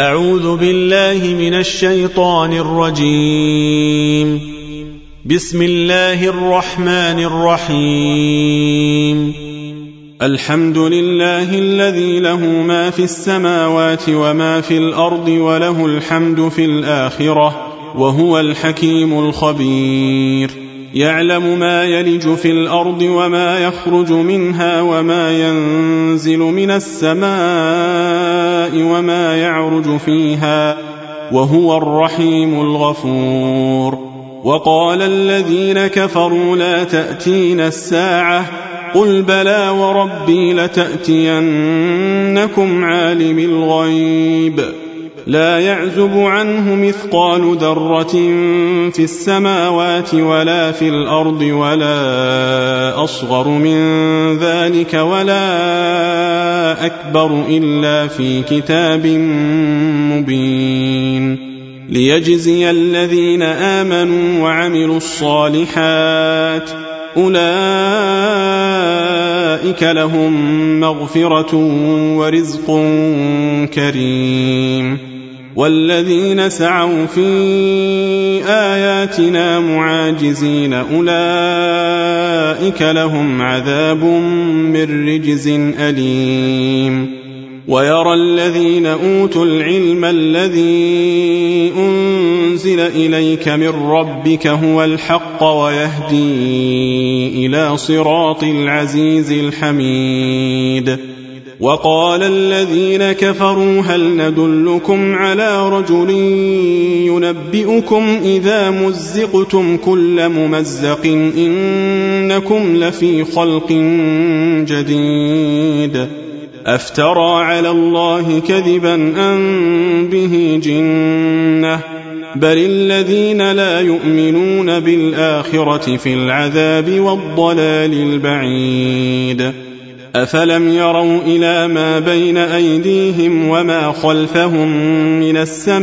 أعوذ بالله من الشيطان الرجيم. بسم الله الرحمن الرحيم. الحمد لله الذي له ما في السماوات وما في الأرض وله الحمد في الآخرة وهو الحكيم الخبير. يعلم ما يلج في الأرض وما يخرج منها وما ينزل من السماء وما يعرج فيها وهو الرحيم الغفور. وقال الذين كفروا لا تأتينا الساعة قل بلى وربي لتأتينكم عالم الغيب لا يعزب عنه مثقال ذرة في السماوات ولا في الأرض ولا أصغر من ذلك ولا أكبر إلا في كتاب مبين ليجزي الذين آمنوا وعملوا الصالحات أولئك لهم مغفرة ورزق كريم. والذين سعوا في آياتنا معاجزين أولئك لهم عذاب من رجز أليم. ويرى الذين أوتوا العلم الذي أنزل إليك من ربك هو الحق ويهدي إلى صراط العزيز الحميد. وقال الذين كفروا هل ندلكم على رجل ينبئكم إذا مزقتم كل ممزق إنكم لفي خلق جديد أفترى على الله كذبا أم به جنة بل الذين لا يؤمنون بالآخرة في العذاب والضلال البعيد. أفلم يروا إلى ما بين أيديهم وما خلفهم من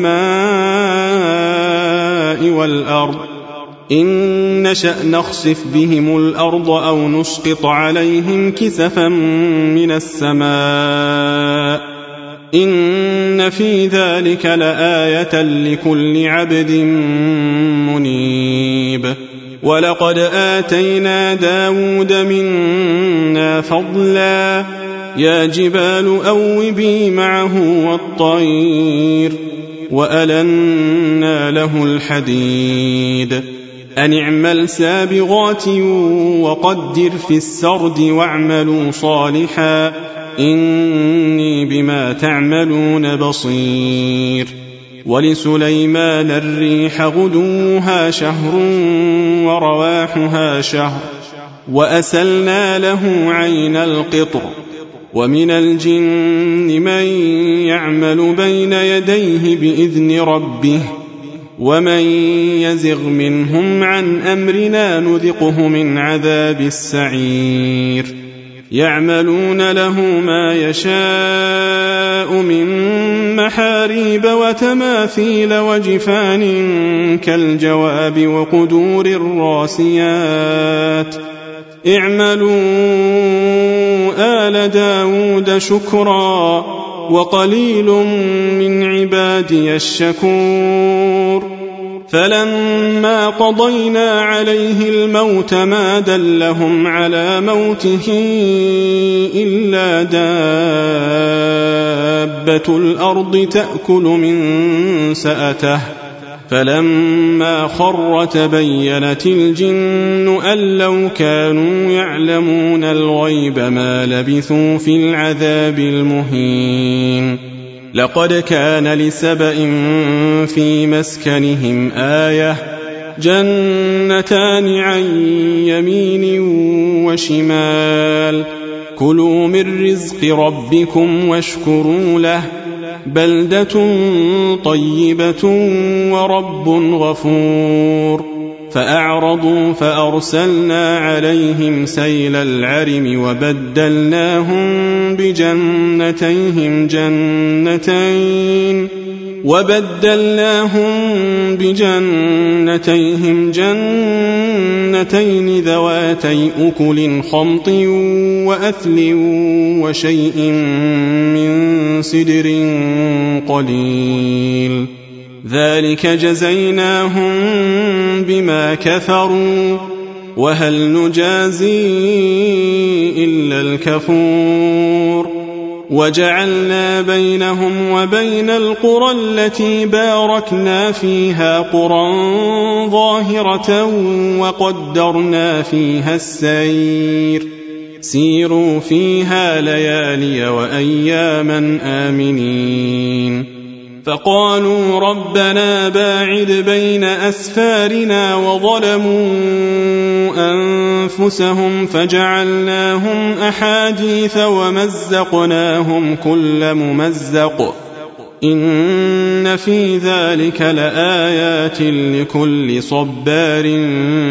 السماء والأرض إن نشأ نخسف بهم الأرض أو نسقط عليهم كسفا من السماء إن في ذلك لآية لكل عبد منيب. ولقد آتينا داود منا فضلا يا جبال أوبي معه والطير وألنا له الحديد أن اعمل سابغات وقدر في السرد واعملوا صالحا إني بما تعملون بصير. ولسليمان الريح غدوها شهر ورواحها شهر وأسلنا له عين القطر. ومن الجن من يعمل بين يديه بإذن ربه ومن يزغ منهم عن أمرنا نذقه من عذاب السعير. يعملون له ما يشاء من محاريب وتماثيل وجفان كالجواب وقدور الراسيات اعملوا آل داود شكرا وقليل من عبادي الشكور. فلما قضينا عليه الموت ما دلهم على موته إلا دابة الأرض تأكل من سأته فلما خر تبينت الجن أن لو كانوا يعلمون الغيب ما لبثوا في العذاب المهين. لقد كان لسبإ في مسكنهم آية جنتان عن يمين وشمال كلوا من رزق ربكم واشكروا له بلدة طيبة ورب غفور. فأعرضوا فأرسلنا عليهم سيل العرم وبدلناهم بجنتيهم جنتين ذواتي أكل خمط وأثل وشيء من سدر قليل ذلك جزيناهم بما كفروا وهل نجازي إلا الكفور وجعلنا بينهم وبين القرى التي باركنا فيها قرى ظاهرة وقدرنا فيها السير سيروا فيها ليالي وأياما آمنين فقالوا ربنا باعد بين أسفارنا وظلموا أنفسهم فجعلناهم أحاديث ومزقناهم كل ممزق إن في ذلك لآيات لكل صبار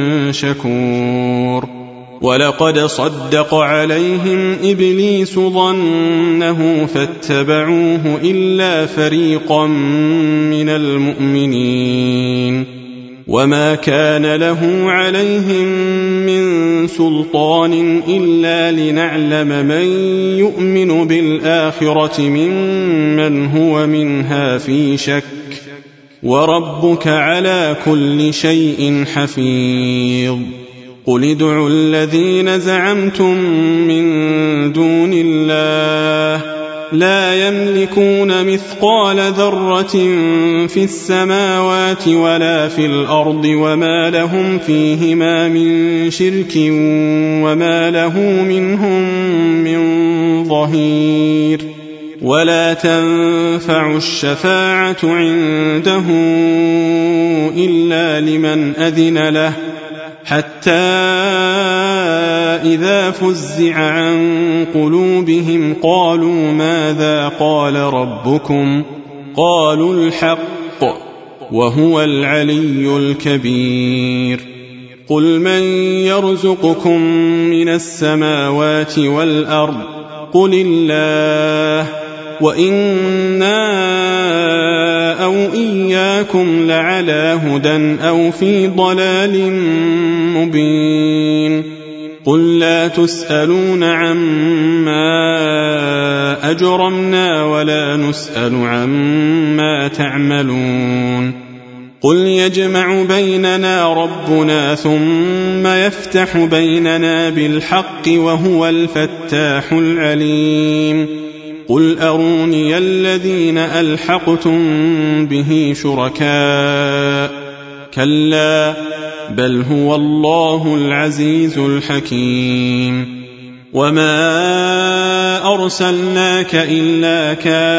شكور ولقد صدق عليهم إبليس ظنه فاتبعوه إلا فريقا من المؤمنين وما كان له عليهم من سلطان إلا لنعلم من يؤمن بالآخرة ممن هو منها في شك وربك على كل شيء حفيظ قل ادعوا الذين زعمتم من دون الله لا يملكون مثقال ذرة في السماوات ولا في الأرض وما لهم فيهما من شرك وما له منهم من ظهير ولا تنفع الشفاعة عنده إلا لمن أذن له حتى إذا فزع عن قلوبهم قالوا ماذا قال ربكم قالوا الحق وهو العلي الكبير قل من يرزقكم من السماوات والأرض قل الله وإنا أو إياكم لعلى هدى أو في ضلال مبين قل لا تسألون عما أجرمنا ولا نسأل عما تعملون قل يجمع بيننا ربنا ثم يفتح بيننا بالحق وهو الفتاح العليم قل أروني الذين ألحقتم به شركاء كلا بل هو الله العزيز الحكيم وما أرسلناك إلا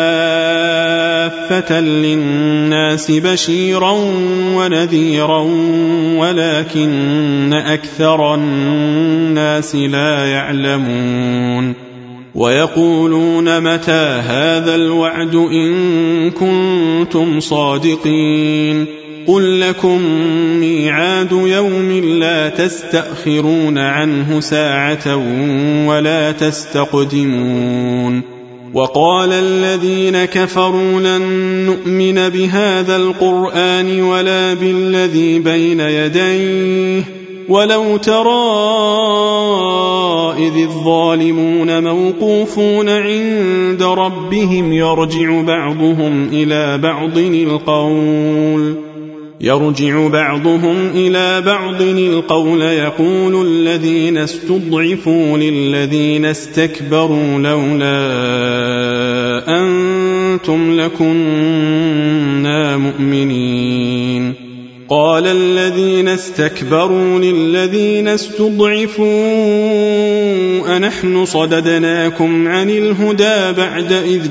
كافة للناس بشيرا ونذيرا ولكن أكثر الناس لا يعلمون ويقولون متى هذا الوعد إن كنتم صادقين قل لكم ميعاد يوم لا تستأخرون عنه ساعة ولا تستقدمون وقال الذين كفروا لن نؤمن بهذا القرآن ولا بالذي بين يديه ولو ترى إذ الظالمون موقوفون عند ربهم يرجع بعضهم إلى بعض القول يقول الذين استضعفوا للذين استكبروا لولا أنتم لكنا مؤمنين قال الذين استكبروا للذين استضعفوا أنحن صددناكم عن الهدى بعد إذ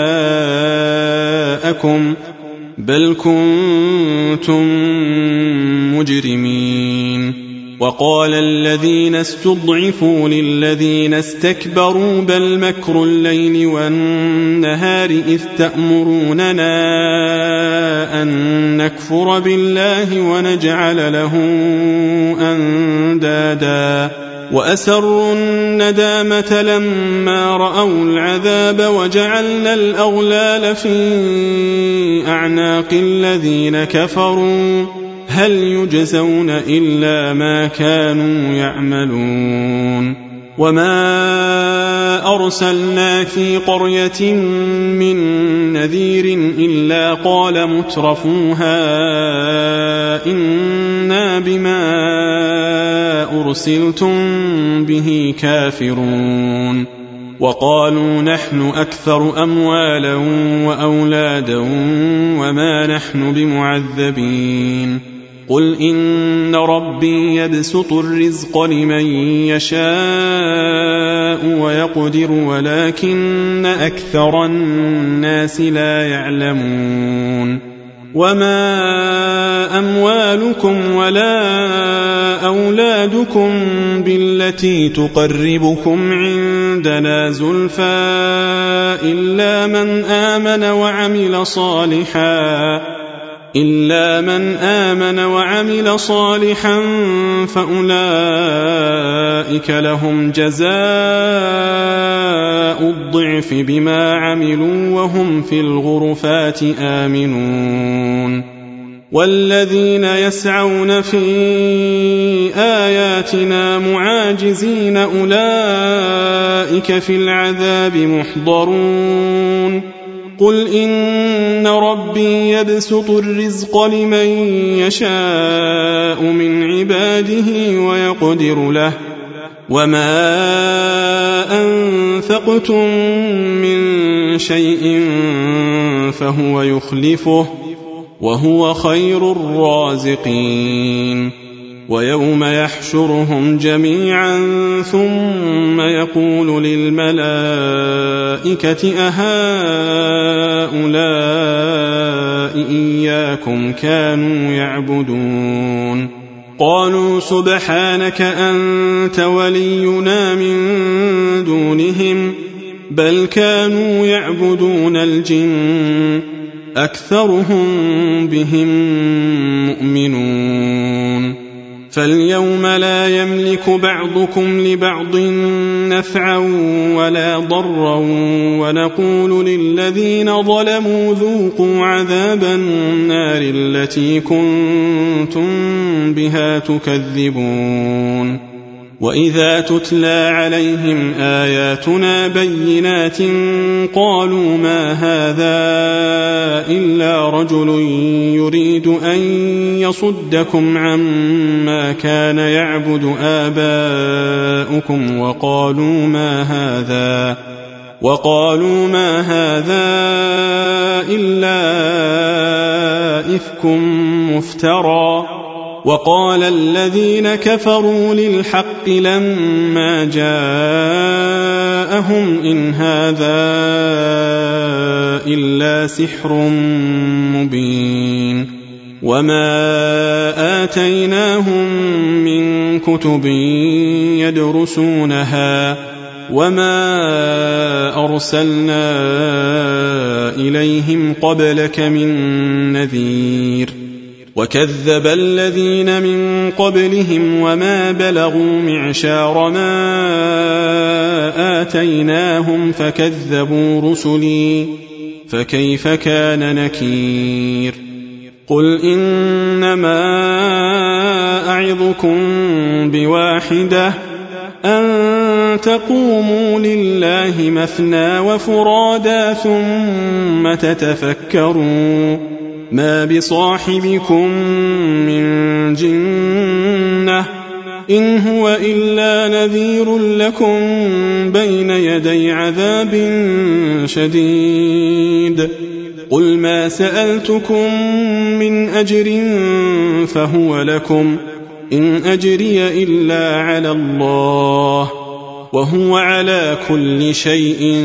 جاءكم بل كنتم مجرمين وقال الذين استضعفوا للذين استكبروا بل مكر الليل والنهار إذ تأمروننا أن نكفر بالله ونجعل له أندادا وأسروا الندامة لما رأوا العذاب وجعلنا الأغلال في أعناق الذين كفروا هل يجزون إلا ما كانوا يعملون وما أرسلنا في قرية من نذير إلا قال مترفوها إنا بما أرسلتم به كافرون وقالوا نحن أكثر أموالا وأولادا وما نحن بمعذبين قل إن ربي يبسط الرزق لمن يشاء ويقدر ولكن أكثر الناس لا يعلمون وما أموالكم ولا أولادكم بالتي تقربكم عندنا زلفى إلا من آمن وعمل صالحا فأولئك لهم جزاء الضعف بما عملوا وهم في الغرفات آمنون والذين يسعون في آياتنا معاجزين أولئك في العذاب محضرون قل إن ربي يبسط الرزق لمن يشاء من عباده ويقدر له وما أنفقتم من شيء فهو يخلفه وهو خير الرازقين ويوم يحشرهم جميعا ثم يقول للملائكة أهؤلاء إياكم كانوا يعبدون قالوا سبحانك أنت ولينا من دونهم بل كانوا يعبدون الجن أكثرهم بهم مؤمنون فاليوم لا يملك بعضكم لبعض نفعا ولا ضرا ونقول للذين ظلموا ذوقوا عذاب النار التي كنتم بها تكذبون وإذا تتلى عليهم آياتنا بينات قالوا ما هذا إلا رجل يريد أن يصدكم عما كان يعبد آباؤكم وقالوا ما هذا إلا إفك مفترى وقال الذين كفروا للحق لما جاءهم إن هذا إلا سحر مبين وما آتيناهم من كتب يدرسونها وما أرسلنا إليهم قبلك من نذير وكذب الذين من قبلهم وما بلغوا معشار ما آتيناهم فكذبوا رسلي فكيف كان نكير قل إنما أعظكم بواحدة أن تقوموا لله مثنى وفرادا ثم تتفكروا ما بصاحبكم من جنة إن هو إلا نذير لكم بين يدي عذاب شديد قل ما سألتكم من أجر فهو لكم إن أجري إلا على الله وهو على كل شيء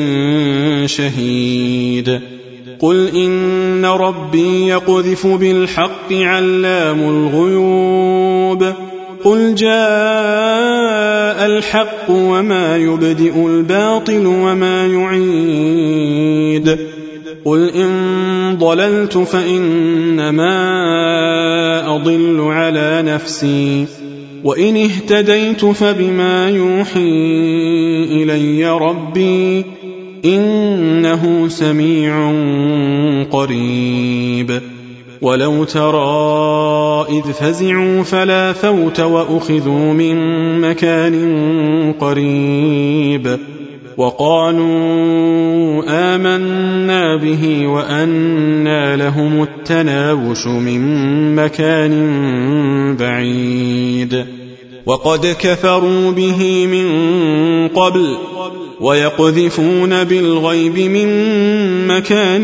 شهيد قل إن ربي يقذف بالحق علام الغيوب قل جاء الحق وما يبدئ الباطل وما يعيد قل إن ضللت فإنما أضل على نفسي وإن اهتديت فبما يوحي إلي ربي إنه سميع قريب ولو ترى إذ فزعوا فلا فوت وأخذوا من مكان قريب وقالوا آمنا به وأنى لهم التناوش من مكان بعيد وقد كفروا به من قبل ويقذفون بالغيب من مكان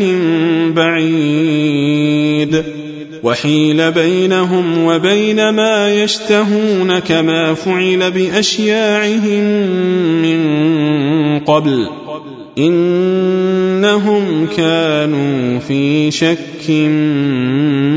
بعيد وحيل بينهم وبين ما يشتهون كما فعل بأشياعهم من قبل إنهم كانوا في شك